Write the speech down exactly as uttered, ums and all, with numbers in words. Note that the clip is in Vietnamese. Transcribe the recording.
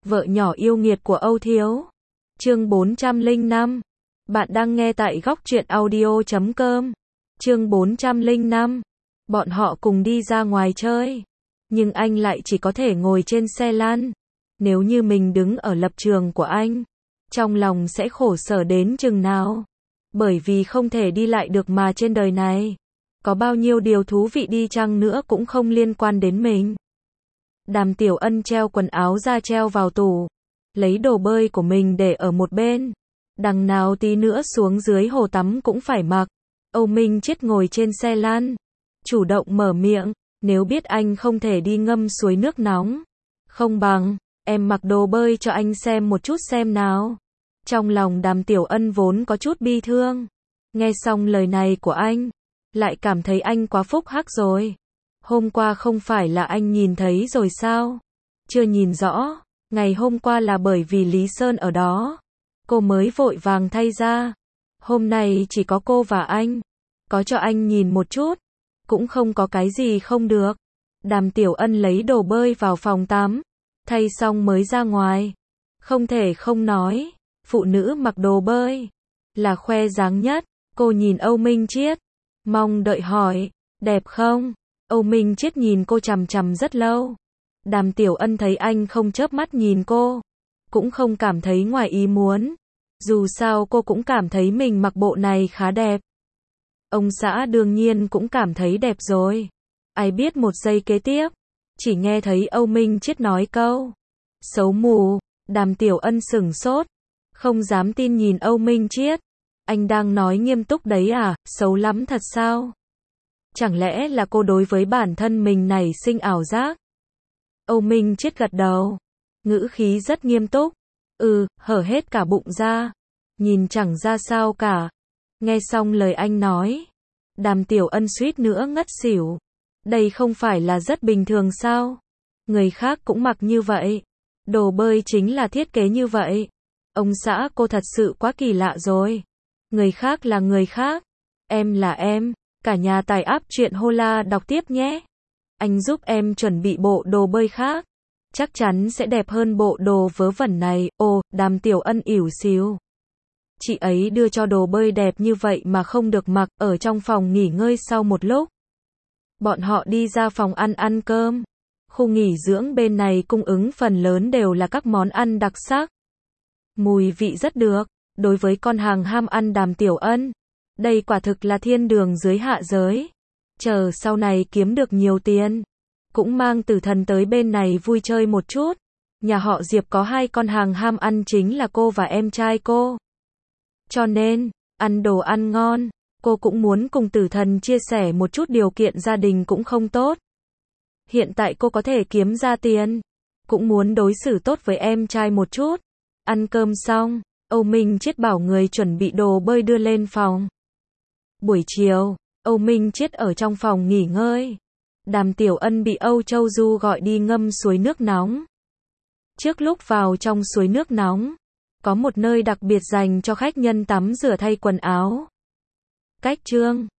Vợ nhỏ yêu nghiệt của Âu Thiếu. Chương bốn trăm lẻ năm. Bạn đang nghe tại góc truyện audio chấm com. Chương bốn trăm lẻ năm. Bọn họ cùng đi ra ngoài chơi, nhưng anh lại chỉ có thể ngồi trên xe lăn. Nếu như mình đứng ở lập trường của anh, trong lòng sẽ khổ sở đến chừng nào. Bởi vì không thể đi lại được mà trên đời này, có bao nhiêu điều thú vị đi chăng nữa cũng không liên quan đến mình. Đàm Tiểu Ân treo quần áo ra treo vào tủ, lấy đồ bơi của mình để ở một bên. Đằng nào tí nữa xuống dưới hồ tắm cũng phải mặc. Âu Minh Chiết ngồi trên xe lăn, chủ động mở miệng, nếu biết anh không thể đi ngâm suối nước nóng, không bằng, em mặc đồ bơi cho anh xem một chút xem nào. Trong lòng Đàm Tiểu Ân vốn có chút bi thương, nghe xong lời này của anh, lại cảm thấy anh quá phúc hắc rồi. Hôm qua không phải là anh nhìn thấy rồi sao? Chưa nhìn rõ, ngày hôm qua là bởi vì Lý Sơn ở đó, cô mới vội vàng thay ra. Hôm nay chỉ có cô và anh, có cho anh nhìn một chút, cũng không có cái gì không được. Đàm Tiểu Ân lấy đồ bơi vào phòng tắm, thay xong mới ra ngoài. Không thể không nói, phụ nữ mặc đồ bơi là khoe dáng nhất. Cô nhìn Âu Minh Chiết, mong đợi hỏi, đẹp không? Âu Minh Chiết nhìn cô chằm chằm rất lâu. Đàm Tiểu Ân thấy anh không chớp mắt nhìn cô, cũng không cảm thấy ngoài ý muốn. Dù sao cô cũng cảm thấy mình mặc bộ này khá đẹp. Ông xã đương nhiên cũng cảm thấy đẹp rồi. Ai biết một giây kế tiếp, chỉ nghe thấy Âu Minh Chiết nói câu xấu mù. Đàm Tiểu Ân sửng sốt, không dám tin nhìn Âu Minh Chiết. Anh đang nói nghiêm túc đấy à? Xấu lắm thật sao? Chẳng lẽ là cô đối với bản thân mình nảy sinh ảo giác? Âu Minh Chiết gật đầu, ngữ khí rất nghiêm túc. Ừ, hở hết cả bụng ra, nhìn chẳng ra sao cả. Nghe xong lời anh nói, Đàm Tiểu Ân suýt nữa ngất xỉu. Đây không phải là rất bình thường sao? Người khác cũng mặc như vậy, đồ bơi chính là thiết kế như vậy. Ông xã cô thật sự quá kỳ lạ rồi. Người khác là người khác, em là em. Cả nhà tải app truyện Hola đọc tiếp nhé. Anh giúp em chuẩn bị bộ đồ bơi khác, chắc chắn sẽ đẹp hơn bộ đồ vớ vẩn này. Ồ, Đàm Tiểu Ân ỉu xìu. Chị ấy đưa cho đồ bơi đẹp như vậy mà không được mặc. Ở trong phòng nghỉ ngơi sau một lúc, bọn họ đi ra phòng ăn ăn cơm. Khu nghỉ dưỡng bên này cung ứng phần lớn đều là các món ăn đặc sắc, mùi vị rất được. Đối với con hàng ham ăn Đàm Tiểu Ân, đây quả thực là thiên đường dưới hạ giới. Chờ sau này kiếm được nhiều tiền, cũng mang Tử Thần tới bên này vui chơi một chút. Nhà họ Diệp có hai con hàng ham ăn chính là cô và em trai cô. Cho nên, ăn đồ ăn ngon, cô cũng muốn cùng Tử Thần chia sẻ một chút, điều kiện gia đình cũng không tốt. Hiện tại cô có thể kiếm ra tiền, cũng muốn đối xử tốt với em trai một chút. Ăn cơm xong, Âu Minh Chiết bảo người chuẩn bị đồ bơi đưa lên phòng. Buổi chiều, Âu Minh Chiết ở trong phòng nghỉ ngơi. Đàm Tiểu Ân bị Âu Châu Du gọi đi ngâm suối nước nóng. Trước lúc vào trong suối nước nóng, có một nơi đặc biệt dành cho khách nhân tắm rửa thay quần áo. Cách chương